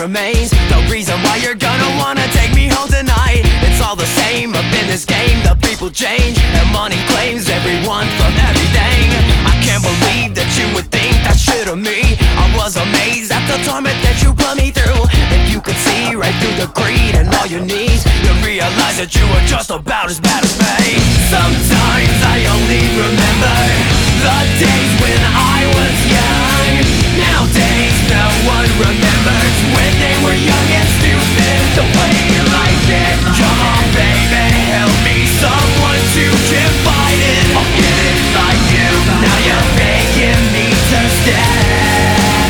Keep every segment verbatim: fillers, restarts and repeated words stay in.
remains. The reason why you're gonna wanna take me home tonight. It's all the same up in this game. The people change and money claims everyone from everything. I can't believe that you would think that shit of me. I was amazed at the torment that you put me through. If you could see right through the greed and all your needs, you'll realize that you were just about as bad as me. Sometimes I only remember the days when I was young. Nowadays no one remembers when they were young and stupid. The way you like it, come on baby, help me, someone to confide in. I'll get it like you, now you're begging me to stay.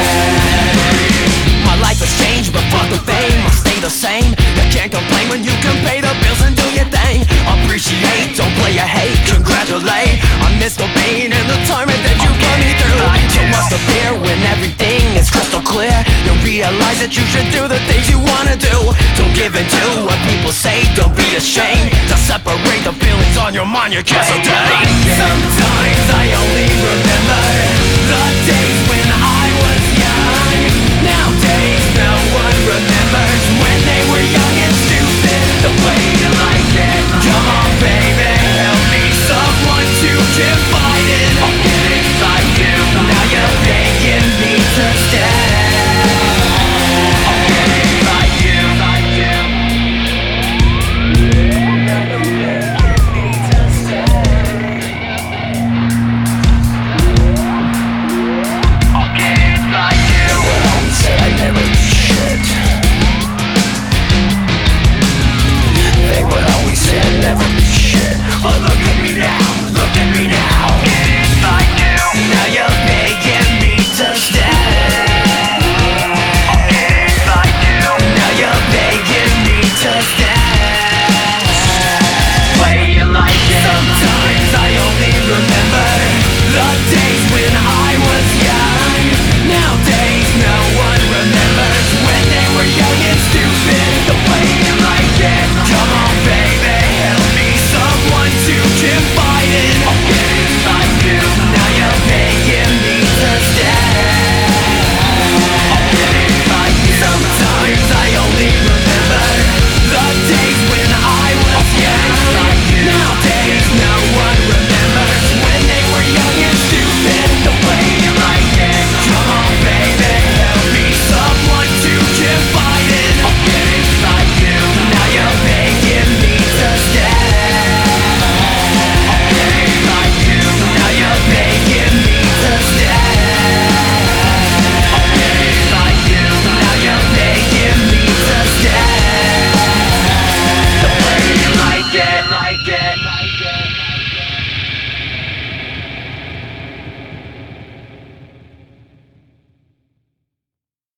My life has changed but fuck the fame, I'll stay the same. You can't complain when you can pay the bills and do your thing. Appreciate, don't play a hate, congratulate. I miss the pain and the torment that you put me through. So what's the fear when everything is crystal clear? You'll realize that you should do the things you wanna do. Don't give in to what people say, don't be ashamed to separate the feelings on your mind, you can't so dang. Sometimes I only remember